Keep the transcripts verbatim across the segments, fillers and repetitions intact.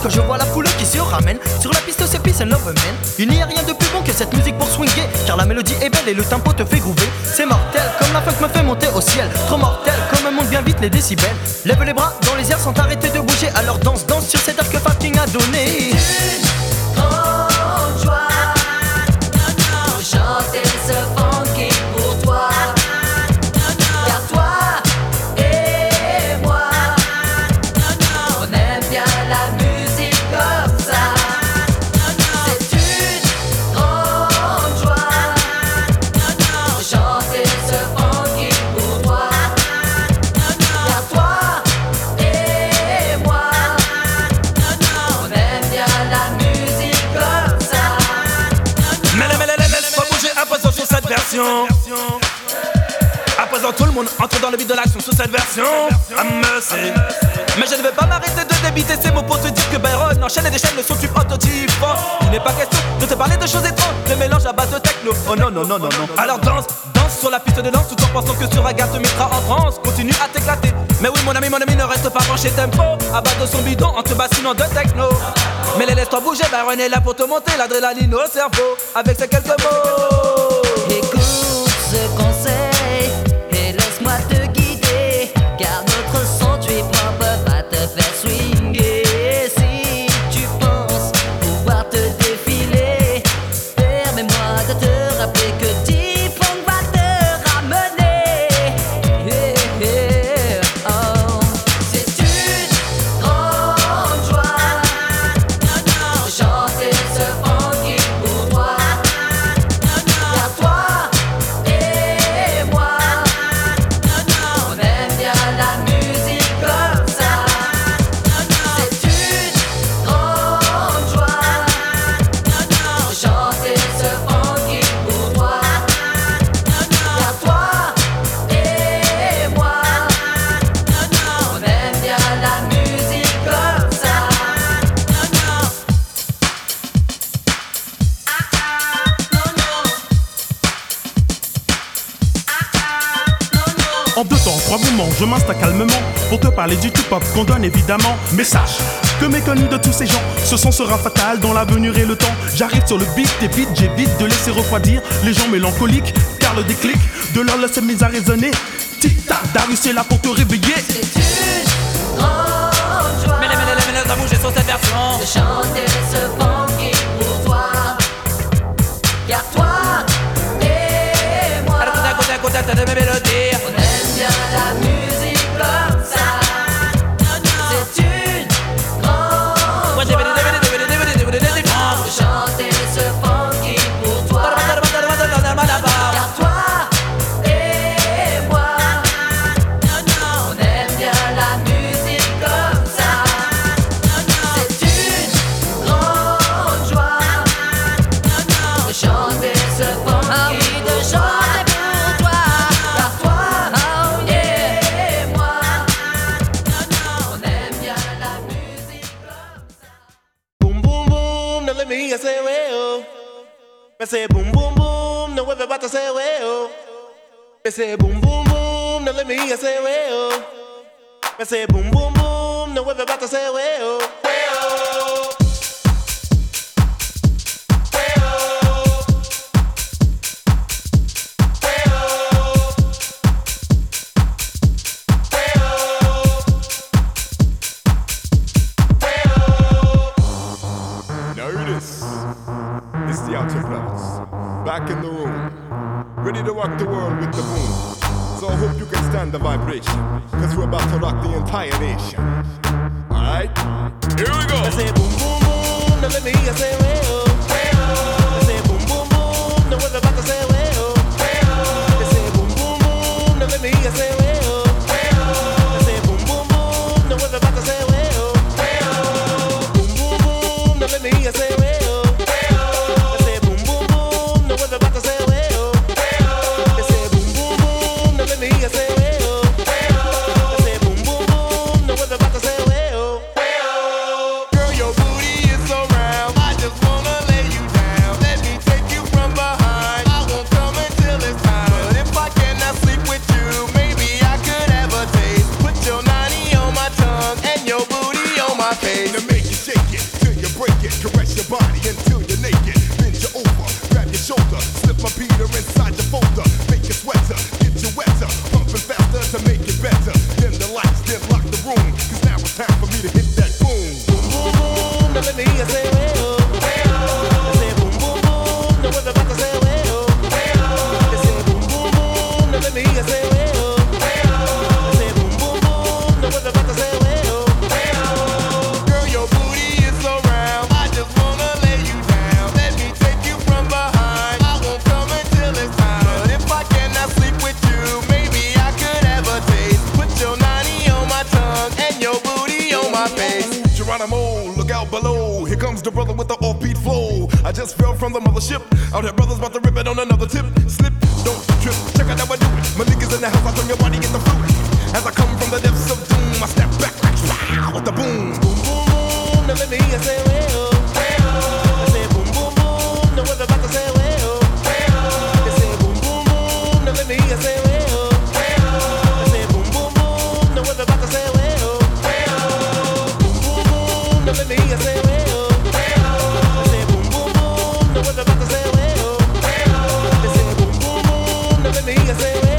que je vois la foule qui se ramène. Sur la piste c'est peace and love man. Il n'y a rien de plus bon que cette musique pour swinger, car la mélodie est belle et le tempo te fait groover. C'est mortel comme la funk me fait monter au ciel. Trop mortel comme un monde bien vite les décibels. Lève les bras dans les airs sans t'arrêter de bouger. Alors danse, danse sur cette air que Faking a donné. Grande joie, chanter ce funky pour toi. Car toi et moi, on aime bien la musique comme ça. C'est une grande joie, chanter ce funky pour toi. Car toi et moi, on aime bien la musique comme ça. Mais mais mais laisse pas bouger à présent sur cette version. À présent tout le monde entre dans le beat de l'action sur cette version. Ah merci. Mais je ne vais pas m'arrêter de débiter ces mots pour te dire que Byron enchaîne et déchaîne le son tube autotype. Il n'est pas question de te parler de choses étranges, de mélange à base de techno. Oh non non non non non. Alors danse, danse sur la piste de danse tout en pensant que ce regard te mettra en transe. Continue à t'éclater. Mais oui mon ami, mon ami ne reste pas branché tempo à base de son bidon en te bassinant de techno. Mais les laisse-toi bouger, Byron est là pour te monter l'adrénaline au cerveau avec ces quelques mots. Écoute ce conseil et laisse-moi te guider, car notre son tu es propre va te faire swinguer. Si tu penses pouvoir te défiler, permets-moi de te rappeler que T-Funk va te ramener. Yeah, yeah, oh. C'est une grande joie, chanter ce funky pour toi. Car toi et moi, on aime bien la musique comme ça. C'est une grande joie, chanter ce funky pour toi. Car toi et moi, on aime bien la musique comme ça. En deux temps, trois mouvements, je m'installe calmement pour te parler du hip-hop qu'on donne évidemment. Mais sache que méconnu de tous ces gens, ce son sera fatal dans l'avenir et le temps. J'arrive sur le beat et vite, j'évite de laisser refroidir les gens mélancoliques, car le déclic de leur laisser mise à résonner. Tic-tac, Darius est là pour te réveiller. C'est une grande joie Mais les mais les mais laisse-toi bouger sur cette version. de chanter ce funky pour toi. Car toi et moi, Alors côté à côté à côté de mes mélodies. on aime bien la musique comme ça. C'est une grande Moi j'ai joie des des des des des des des des des de chanter ce funky pour toi. Car toi et moi, on aime bien la musique comme ça. C'est une grande joie de chanter ce funky, de chanter pour toi. Car toi et moi, on aime bien la musique comme ça. Boom boom boom, now let me hear you say well. I say boom boom boom, now everybody say well. I say boom boom boom, now let me hear you say well. I say boom boom boom, now everybody say well. Well. Now hear this. This is the Outlaws. Back in the room. Ready to rock the world with the boom. So I hope you can stand the vibration. Cause we're about to rock the entire nation. Alright? Here we go. I say boom boom boom, now let me hear you say well. I say boom boom boom, now everybody say well. I say boom boom boom, now let me hear you say well. I say boom boom boom, now everybody say well. Boom boom boom, now let me hear you say well. I say boom boom boom, now everybody say well. I say boom boom boom, now let me hear you say well. I say boom boom boom, now everybody say well. Girl, your booty is so round. I just wanna lay you down. Let me take you from behind. I won't come until it's time. But if I cannot sleep with you, maybe out below. Here comes the brother with the offbeat flow. I just fell from the mothership. Out here, brothers about to rip it on another tip. Slip, don't trip. Check out how I do it. My niggas in the house, I turn your body, get the fluid. As I come from the depths of doom, I step back like wow with the boom. Boom, boom, boom. Now let me hear you say, well, I say boom, boom, boom. Now what about to say, well, they say boom, boom, boom. Now let me hear you say, well, I say boom, boom, boom. Now what about to say, well, boom, boom, boom. Now let me hear you say, well, I say boom, boom, boom. Now what about to say, well, they say boom, boom, boom. Now let me hear you say, well.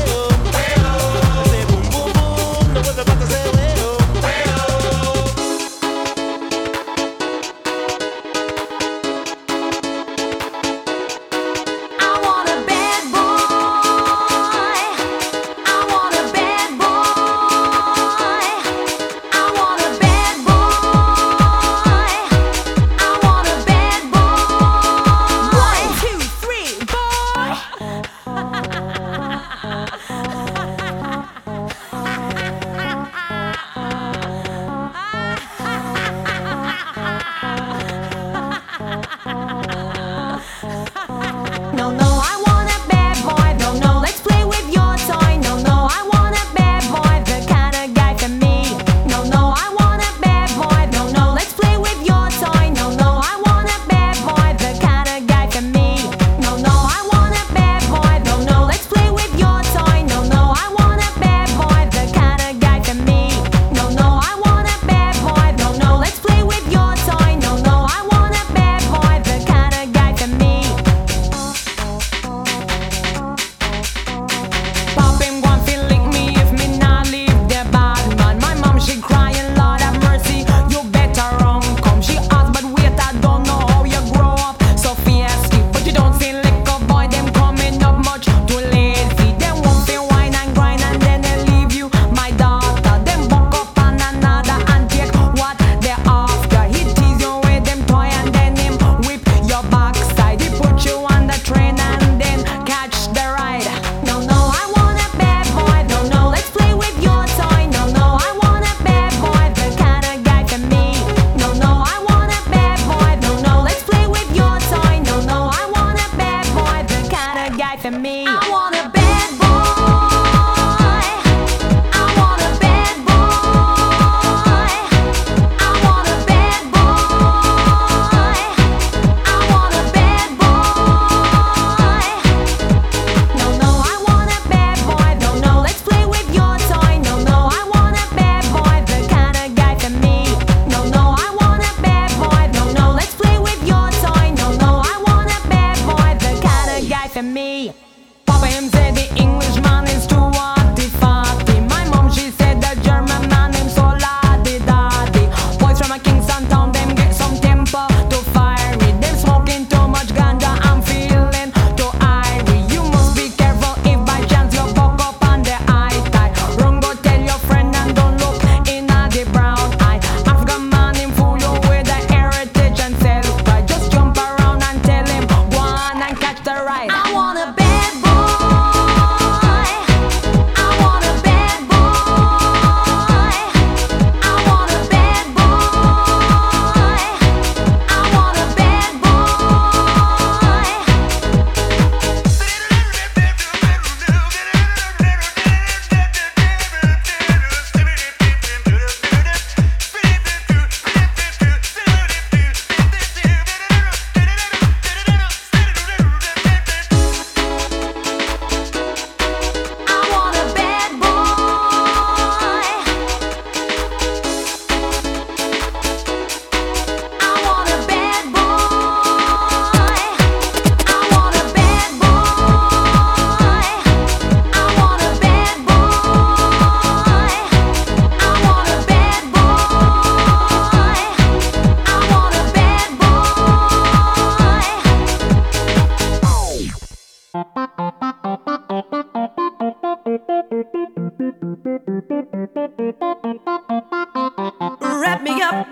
Wrap me up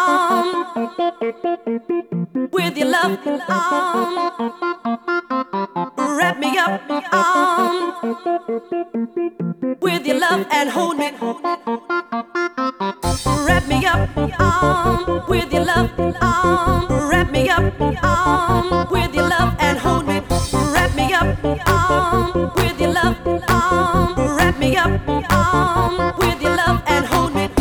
um, with your love. Um, wrap me up um, with your love and hold me. Wrap me up, um, with your love, um, wrap me up, um, with your love and hold me. Wrap me up, um, with your love, um, wrap me up, um, with your love and hold me.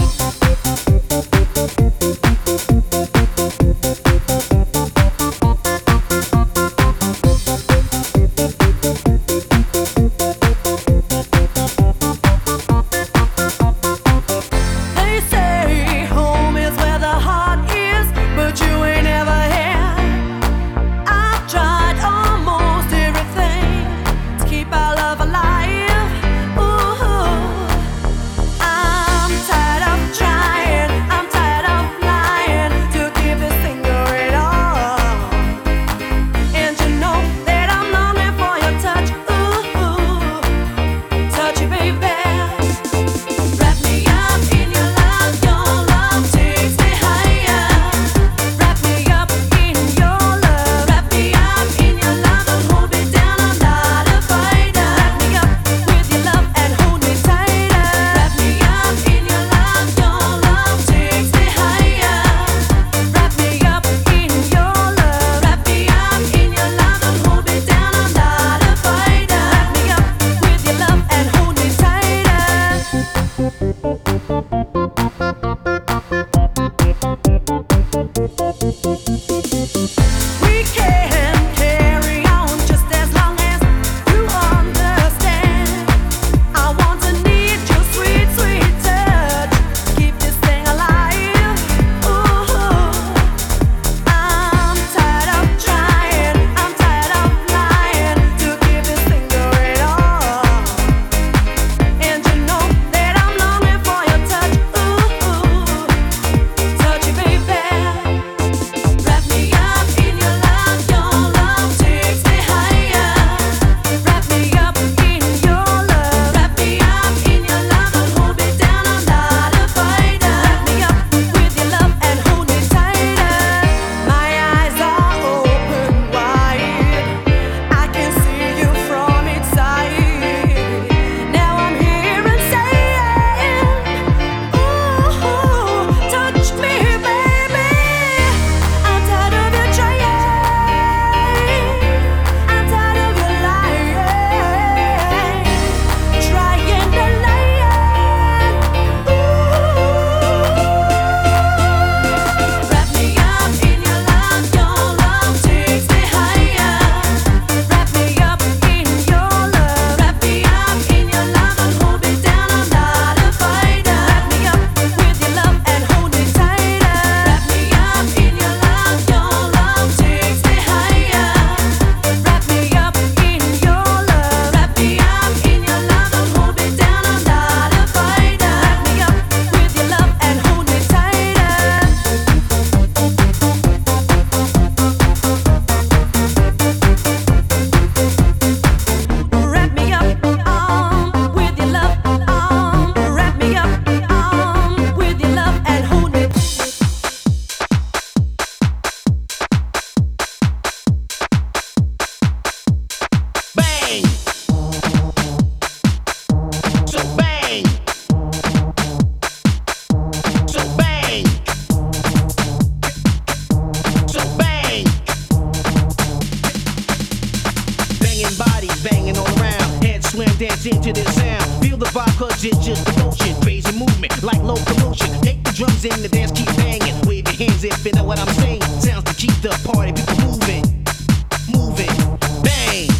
dance into this sound. Feel the vibe cause it's just emotion. Crazy movement like locomotion. Take the drums in the dance, keep banging. Wave your hands if you know what I'm saying. Sounds to keep the party people moving. Moving. Bang.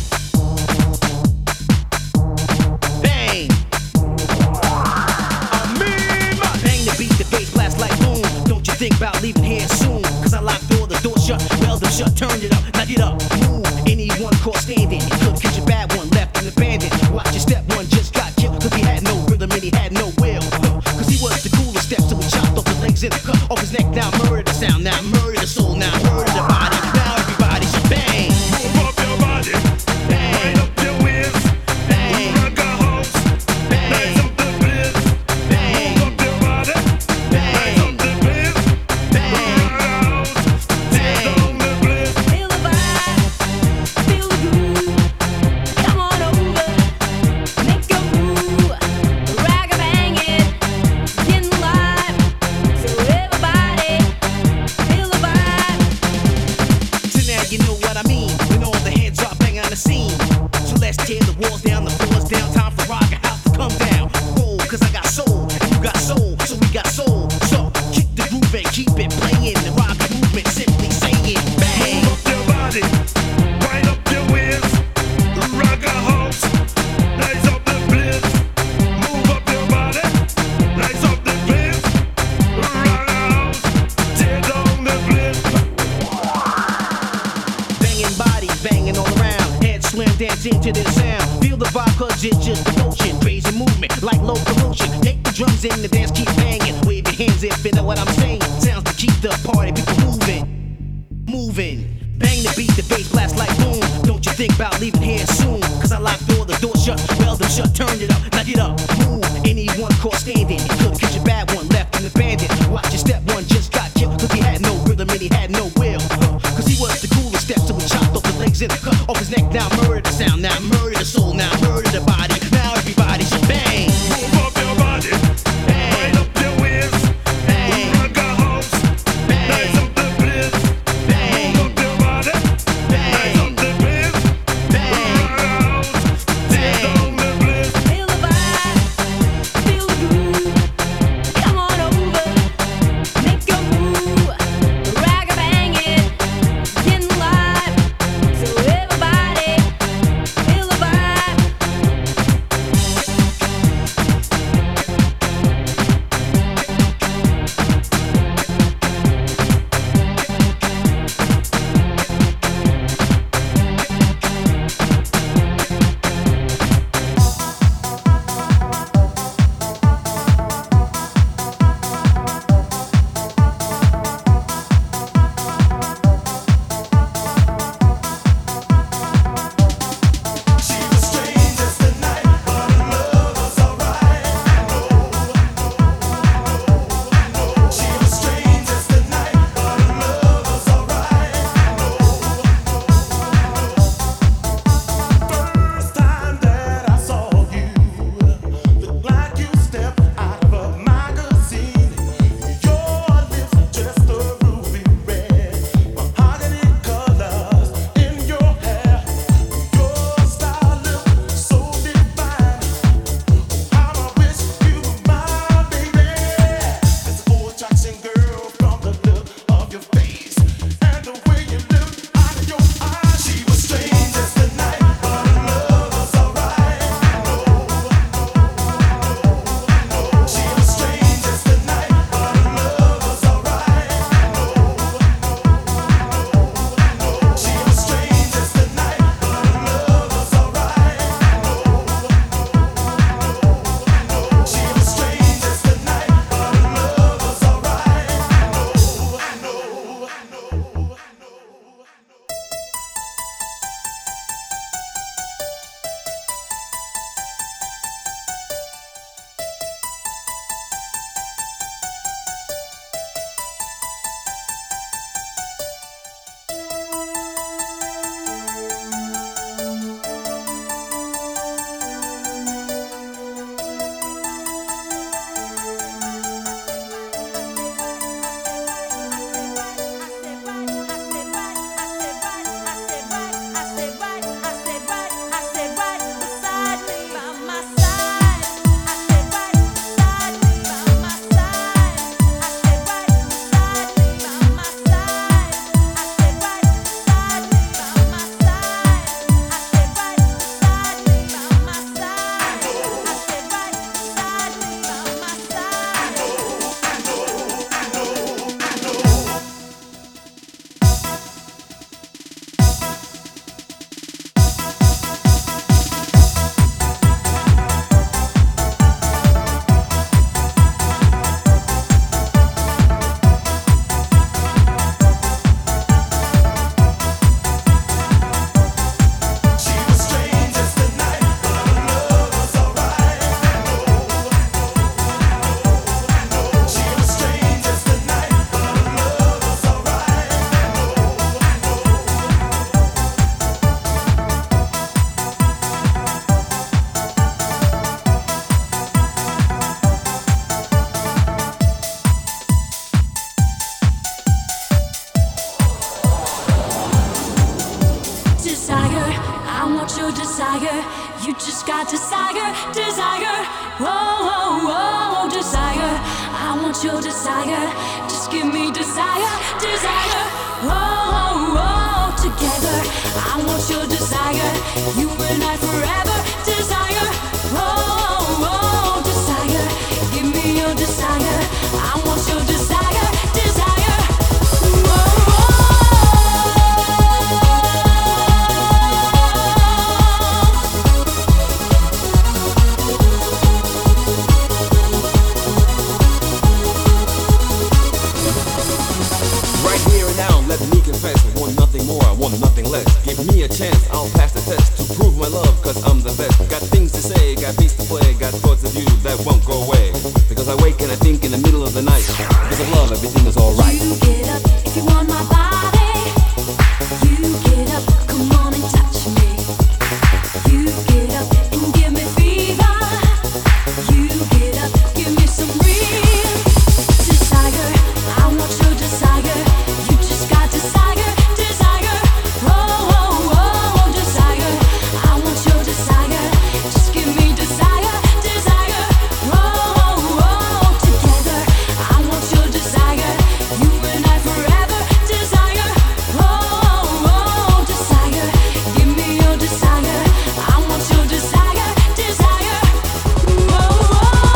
Bang. I mean, bang the beat, the bass blast like boom. Don't you think about leaving here soon? Cause I locked all the doors shut, weld them shut, turn it up, now get up, move. Anyone caught standing, could catch a bad one left and abandoned. Watch your step one just got killed cause he had no rhythm and he had no will. Cause he was the coolest step, so we chopped off his legs and cut off his neck. Now murder the sound, now murder the soul, now murder the body. Now everybody should bang. Move up your body, bang. Wind up your waist, bang. Rock a house, bang. Nice up the place, bang. Move up your body, bang. Nice up the place, bang. Rock a house, take down the place. Feel the vibe, feel the groove. Come on over, make a move. Rag a bang it, getting live. So everybody. to this sound. Feel the vibe cause it's just emotion. Crazy movement like locomotion. Take the drums in the dance, keep banging. Wave your hands if you know what I'm saying. Sounds to keep the party people moving. Moving. Bang the beat, the bass blast like boom. Don't you think about leaving here soon? Cause I locked all the doors shut, well them shut, turn it up, now get up, move. Anyone caught standing, could catch a bad one, left and abandoned. Watch your step one just got killed, cause he had no rhythm and he had no will. Uh, Cause he was the coolest step, so we chopped off the legs and cut off his neck. Now murder the sound, now murder the soul, now murder the body. Now everybody should bang. Move up your body, wind up your waist, Bang. rock a house, nice up the place. Bang. Move up your body, nice up the place. Bang. Rock a house, tear down the place. Feel the vibe, feel the groove. Come on over, make a move. Rag a bang it, getting live. So everybody, feel the vibe. First time that I saw you, looked like you stepped out of a magazine. Your lips just a ruby red, mahogany colors in your hair. Your style looked so divine. How I wish you were my baby. There's a full attraction, girl, from the look of your face and the way you look out of your eyes. She was strange as the night, but her love was alright. She was strange as the night, but her love was alright. She was strange as the night, but her love was alright. She was strange as the night, but her love was alright. I know, I know, I know, I know. She was strange as the night, but her love was alright. She was strange as the night, but her love was alright. Desire, I want your desire. You just got desire, desire. Whoa, whoa, whoa, desire. I want your desire. Just give me desire, desire. Whoa, whoa, whoa, together. I want your desire. You and I forever, desire. Whoa, whoa, desire. Give me your desire. I want your desire, desire. Whoa, whoa. got thoughts of you that won't go away. Because I wake and I think in the middle of the night. Because of love, everything is alright. You get up if you want my body. You get up, come on and touch me. You get up and give me fever. You get up, give me some real desire. I want your desire. You just got desire, desire. Oh, oh, oh, desire. I want your desire. Just give me desire, desire. Oh, oh, oh, together. I want your desire. You and I forever, desire. Oh, oh, oh, desire. Give me your desire. I want your desire, desire. Oh, oh.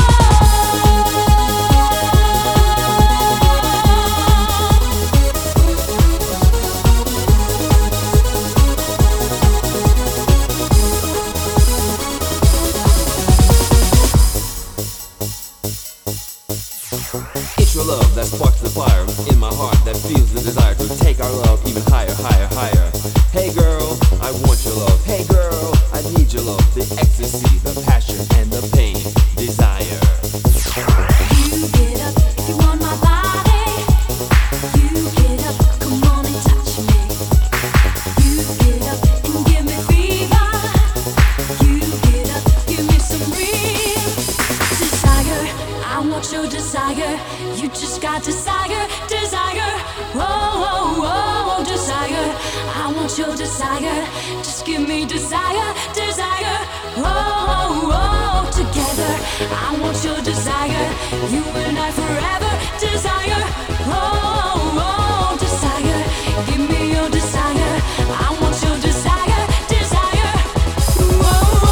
It's your love that sparks the fire in my heart that feels the desire to take our love even higher, higher, higher. Hey girl, I want your love. Hey girl, I need your love. The ecstasy, the passion, and the pain. Desire. You get up if you want my body. You get up, come on and touch me. You get up and give me fever. You get up, give me some real desire. I want your desire. You just got desire, desire. Oh, oh, oh, desire. I want your desire. Just give me desire, desire. Oh, oh, oh, together. I want your desire. You and I forever, desire. Oh, oh, oh, desire. Give me your desire. I want your desire, desire. Oh, oh.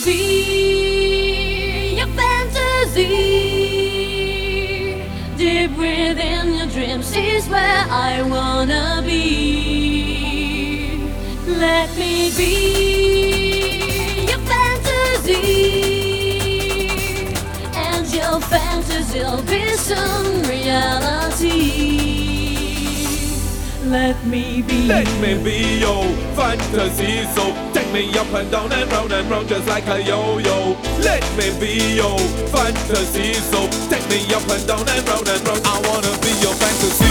be your fantasy. Deep within your dreams is where I wanna be. Let me be your fantasy, and your fantasy'll be soon reality. Let me be. Let me be your fantasy. So take me up and down and round and round just like a yo-yo. Let me be your fantasy. So take me up and down and round and round. I wanna be your fantasy.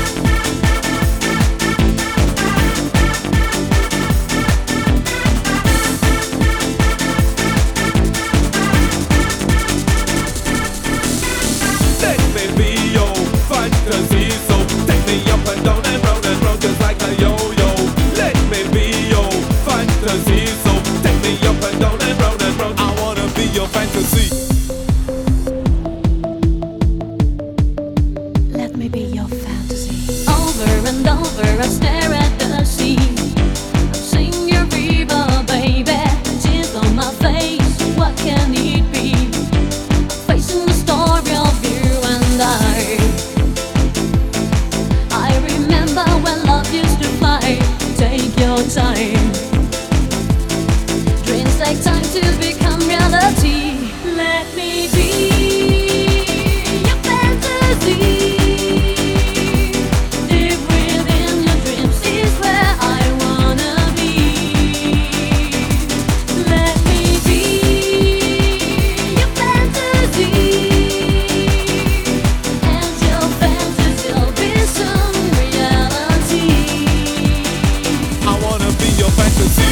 Let me be your fantasy. So take me up and down and round and round just like a yo-yo. Let me be your fantasy. So take me up and down and round and round. I wanna be your fantasy. Let me be your fantasy. Over and over I stare at the sea. Sing your river, baby. Tears on my face. What can it be? Facing the story of you and I. I remember when love used to fly. Take your time. Dreams take time to become reality. Let me be your fantasy. Deep within your dreams is where I wanna be. Let me be your fantasy, and your fantasy'll be soon reality. I wanna be your fantasy.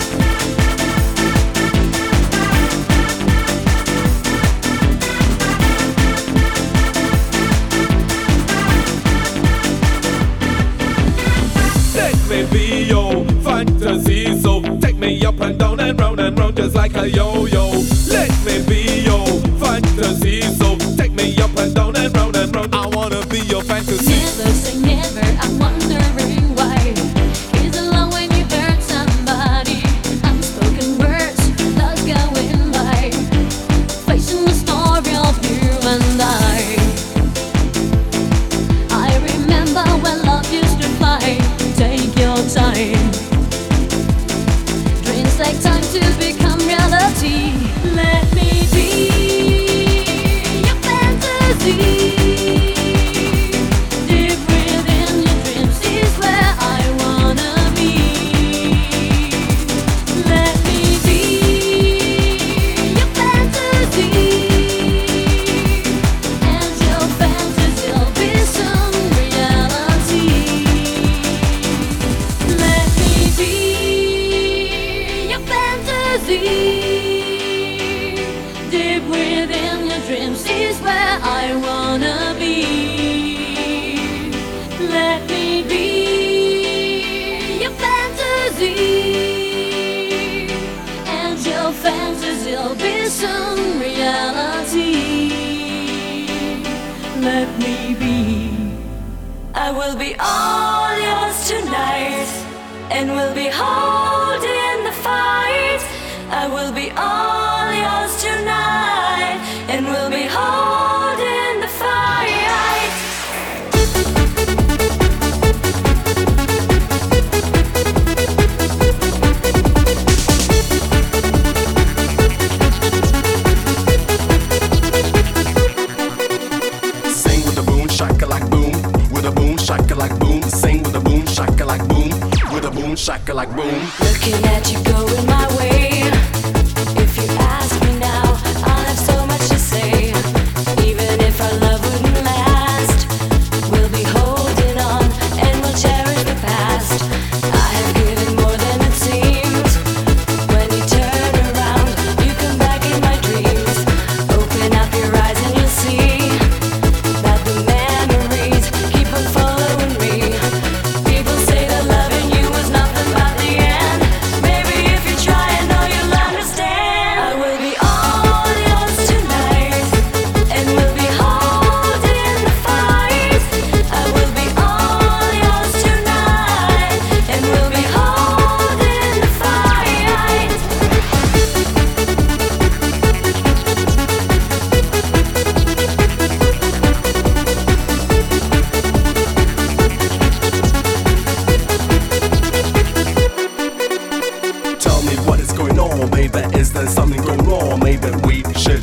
Let me be your fantasy. So take me up and down and round and round just like a yo-yo. Let me be your fantasy. So take me up and down and round and round. I wanna be your fantasy. Never say never, I'm wondering why. Is it long when you hurt somebody? Unspoken words, thoughts going by. Facing the story of you and I. I remember when love used to fly. Take your time. Dreams take time to become reality. Let me be your fantasy. Deep within your dreams is where I wanna be. Let me be your fantasy, and your fantasy'll be soon reality. Let me be your fantasy. Deep within your dreams is where I wanna be. Let me be your fantasy, and your fantasy'll be soon reality. Let me be. I will be all yours tonight, and we'll be holding the fight. I will be all yours tonight, and we'll be holding the fight. Sing with the boom, shaka like boom, with a boom, shaka like boom. Sing with a boom, shaka like boom, with a boom, shaka like boom. Looking at you going my way. If you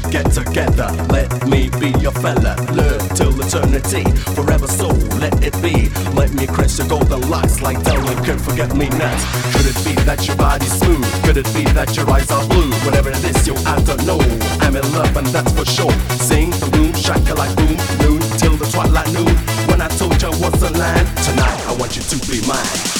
get together. Let me be your fella. Learn till eternity, forever so let it be. Let me caress your golden locks like Delma could forget me not. Could it be that your body's smooth? Could it be that your eyes are blue? Whatever it is, yo, I don't know. I'm in love and that's for sure. Sing the boom, shaka like boom, noon till the twilight noon. When I told you I was a land, tonight I want you to be mine.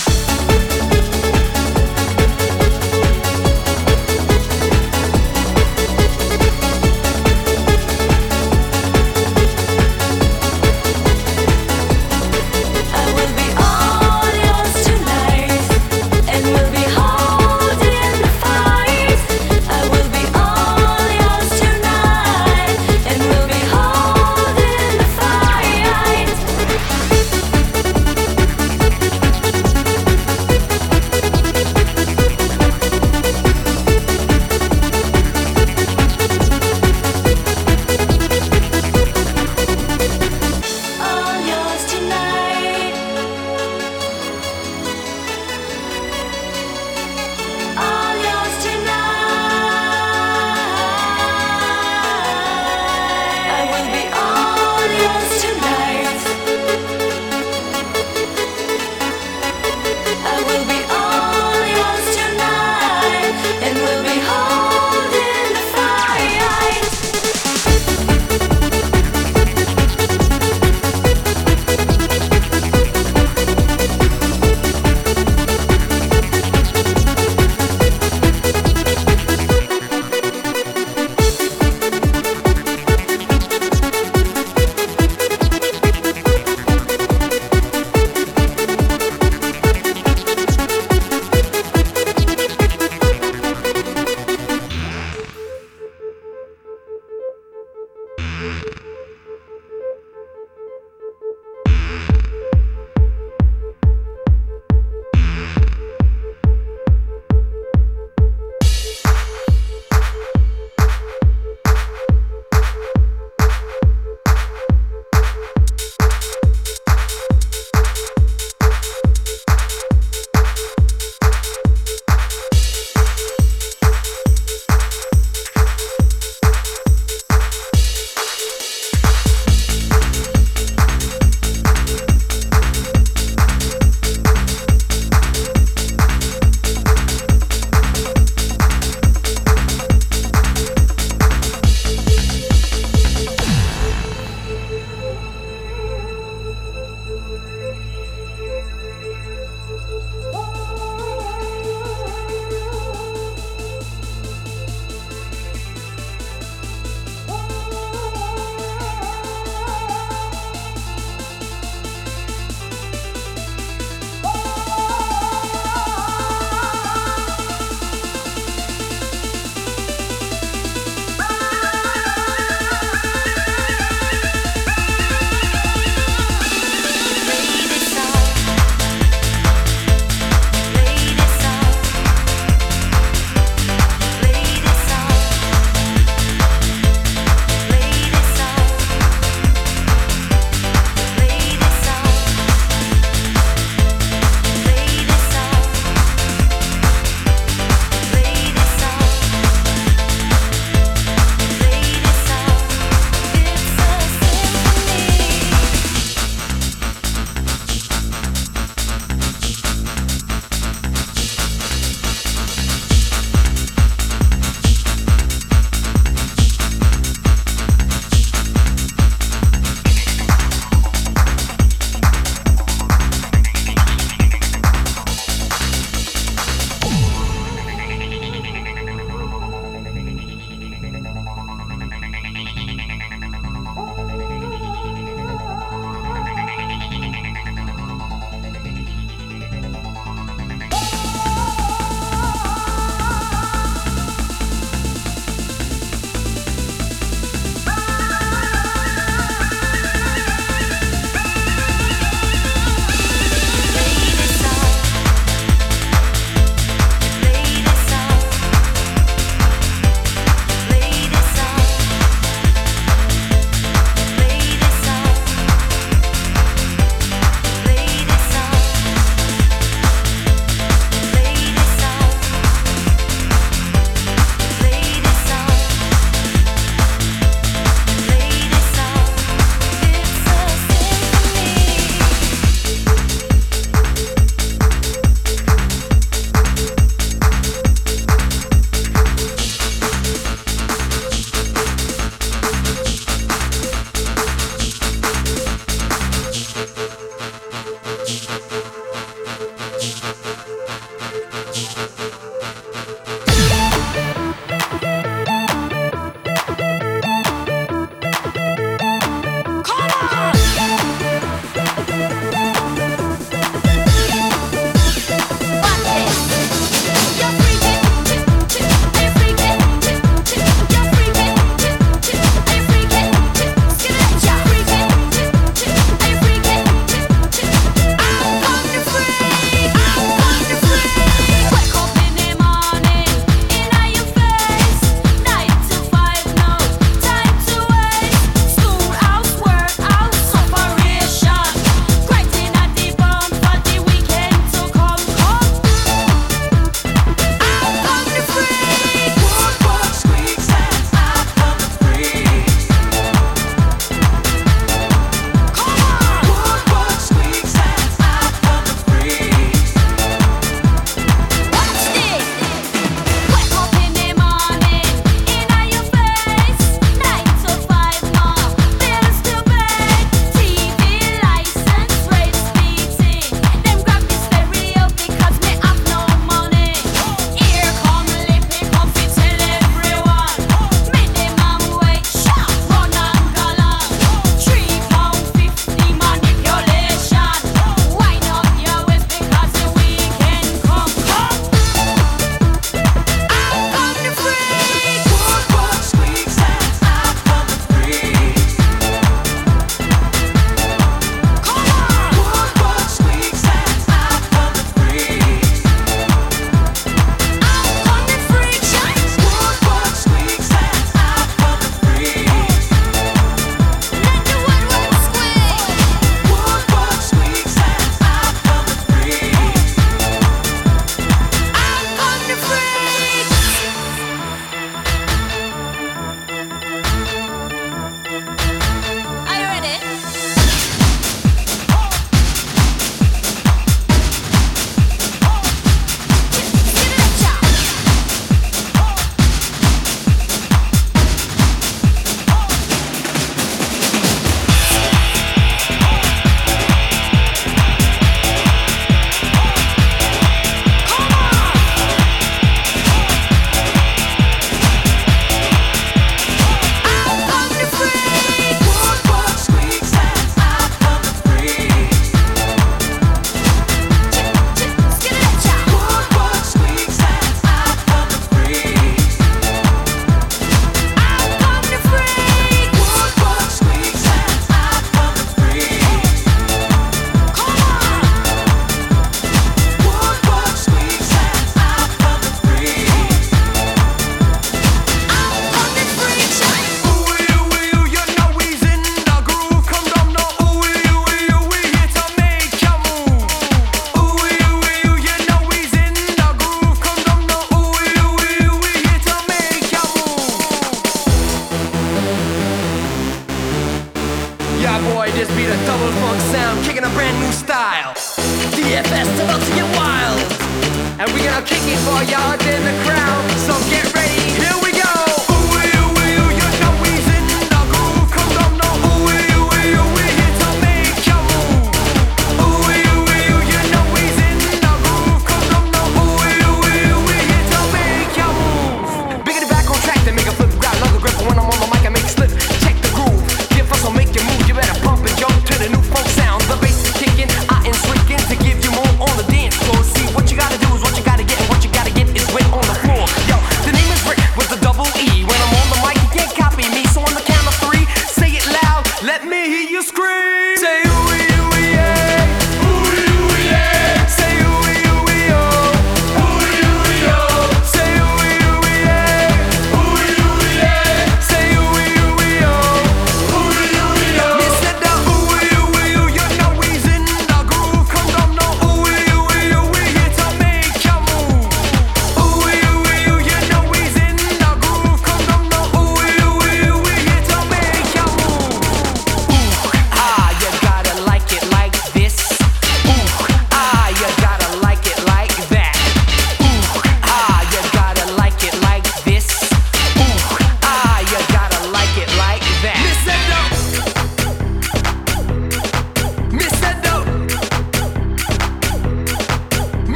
F S about to get wild. And we're gonna kick it for y'all in the crowd. So get ready, here we go.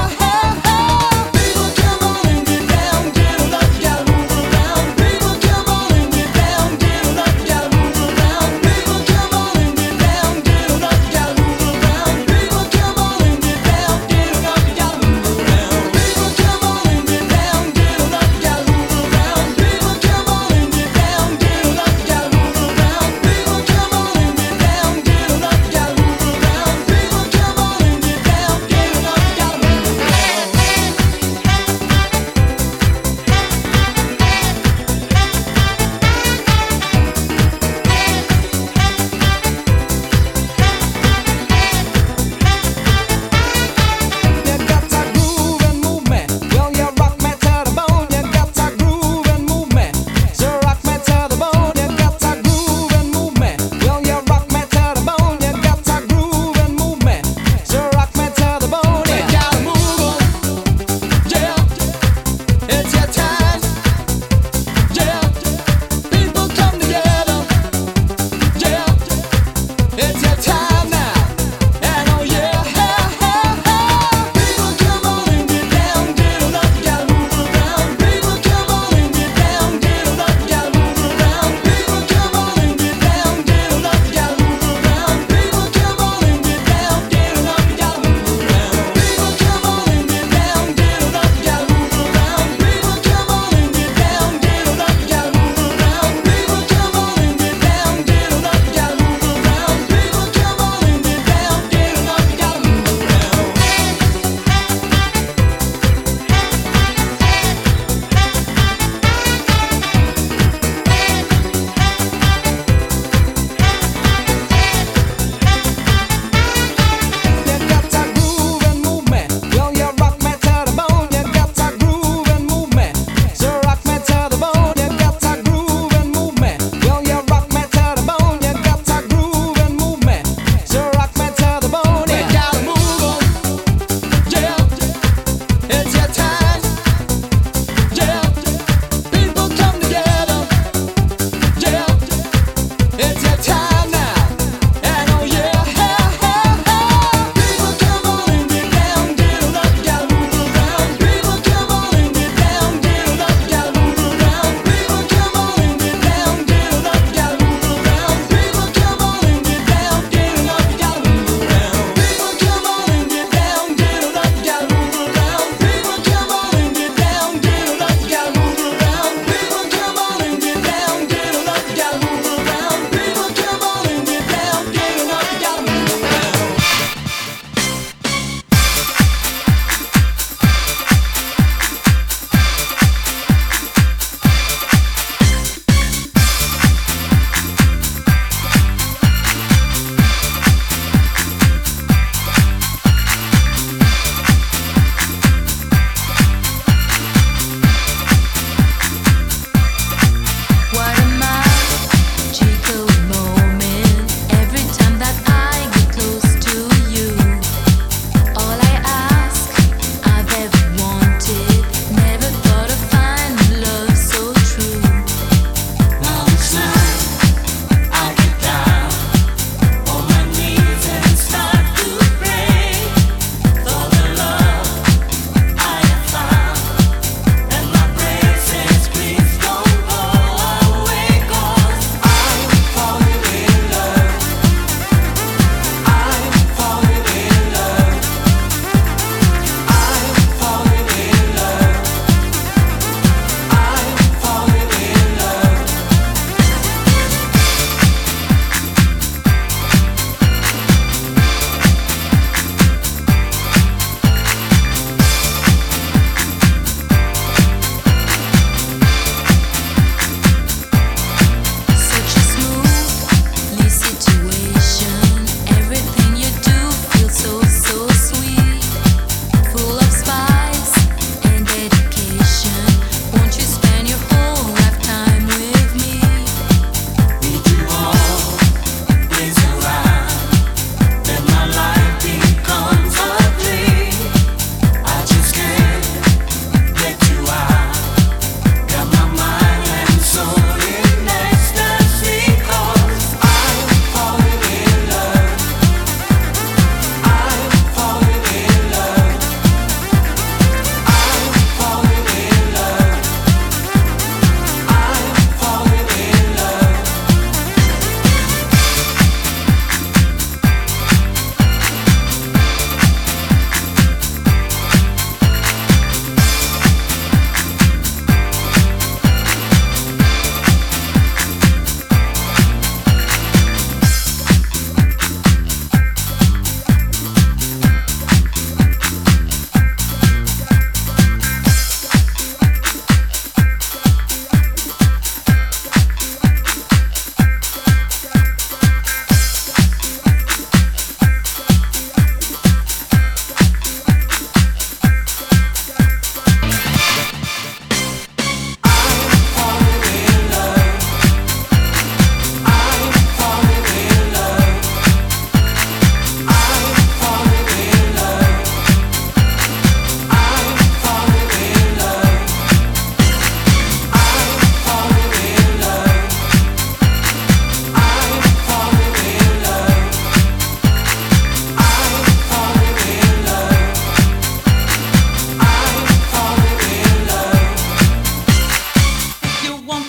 People come on and get down, get up, gotta move around. People come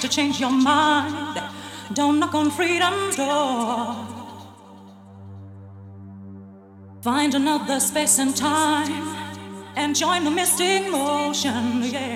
to change your mind, don't knock on freedom's door. Find another space and time and join the mystic motion, yeah.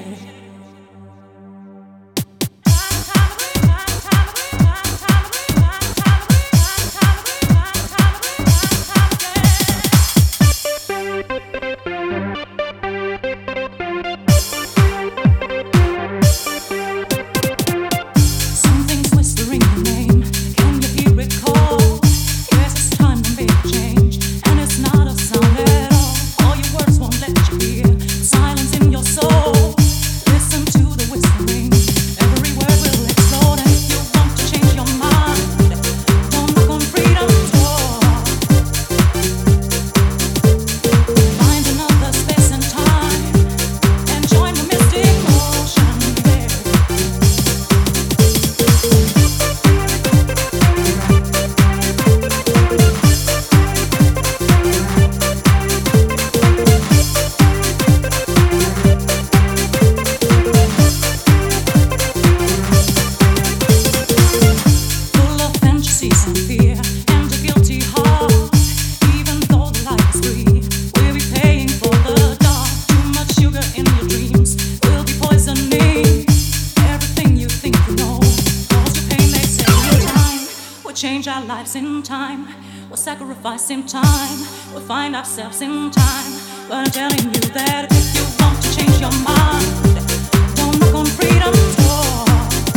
Sacrifice in time, we'll find ourselves in time. But I'm telling you that if you want to change your mind, don't knock on freedom's door.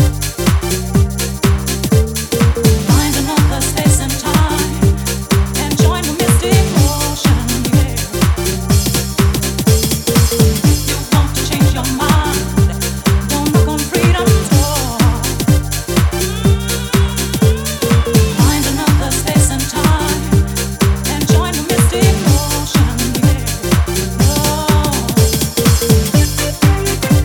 Find another space and time and join the mystic motion, yeah. If you want to change your mind, don't knock on freedom's door. Find another space and time. Join the mystic motion, yeah. Oh.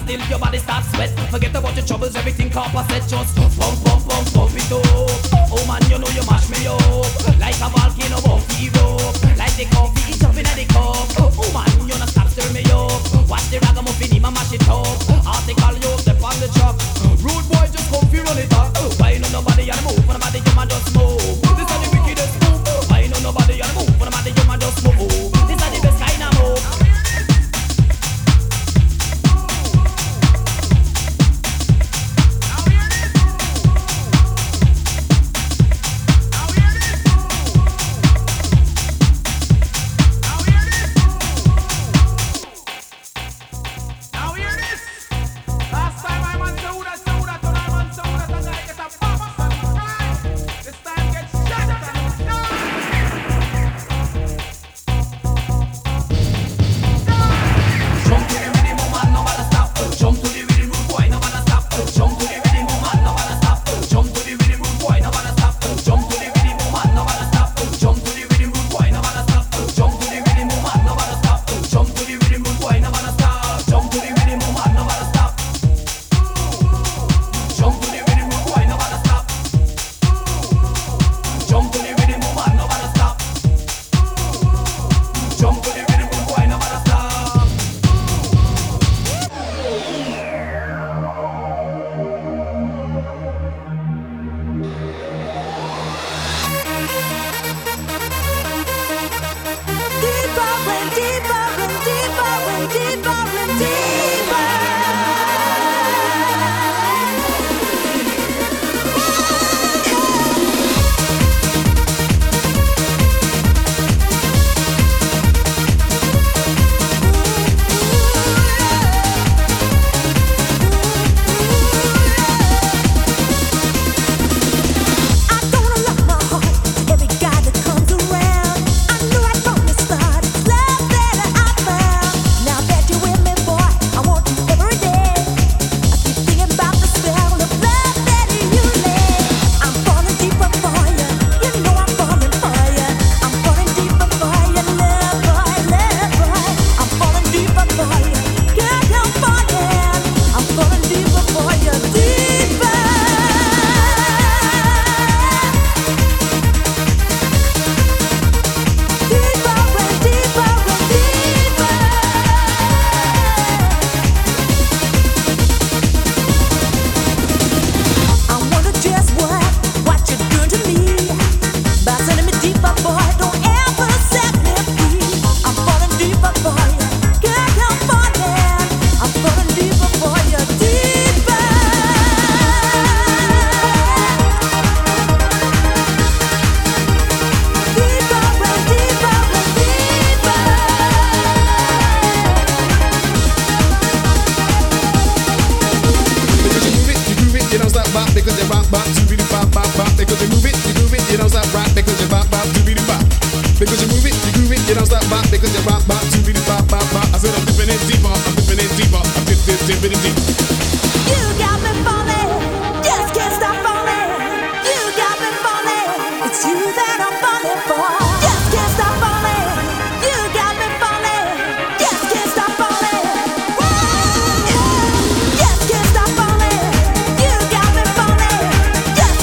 till your body starts sweat. Forget about your troubles, everything composite. Just pump, pump, pump, pump it up. Oh man, you know you mash me up like a volcano above the rope. Like the coffee jumping at the cup. Oh man, you not stop stir me up. Watch the ragamuffin, him a mash it up. Article you up, step on the truck. Rude boy, just come feel run it up. Why you know nobody and move? For nobody, you man just move. This is the wickedest move. Why you know nobody and move? For nobody, you man just move. This is the best kind of move. Just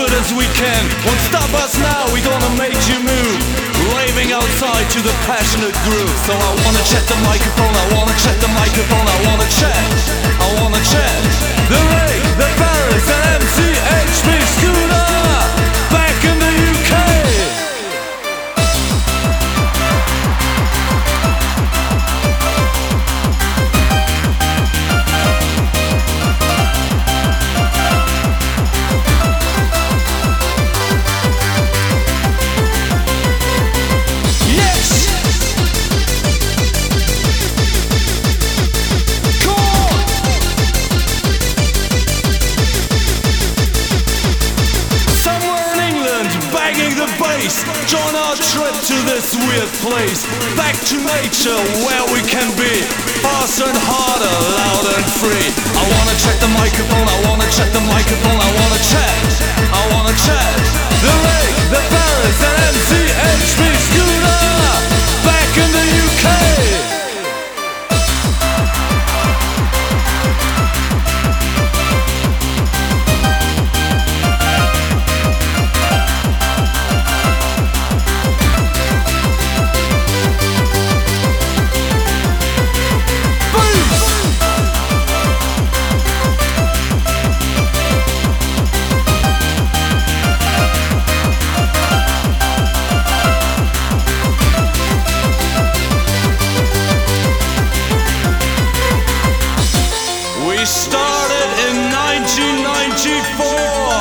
good as we can. Won't stop us now, we gonna make you move. Raving outside to the passionate groove. So I wanna check the microphone, I wanna check the microphone, I wanna check, I wanna check. The Ray, the Paris, and M C H P Scooter, back in the U K. Join our trip to this weird place. Back to nature where we can be faster and harder, loud and free. I wanna check the microphone, I wanna check the microphone, I wanna check, I wanna check. The Ray, the Paris, and M C H P Scooter, back in the U K. We started in nineteen ninety-four.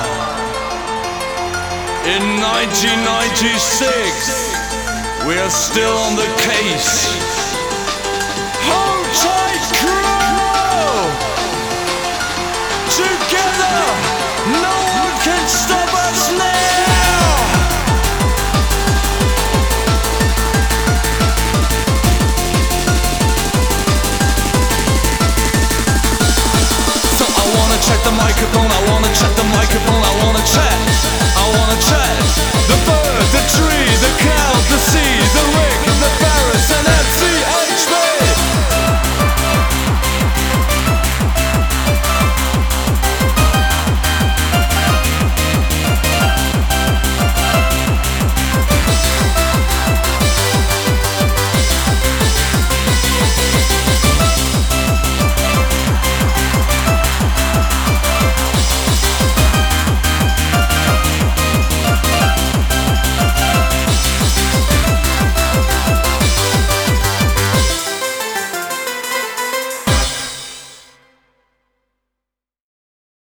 In nineteen ninety-six, we are still on the case. Hold tight, crew! Together, no one can stop us now! So I wanna check the microphone, I wanna check the microphone, I wanna check.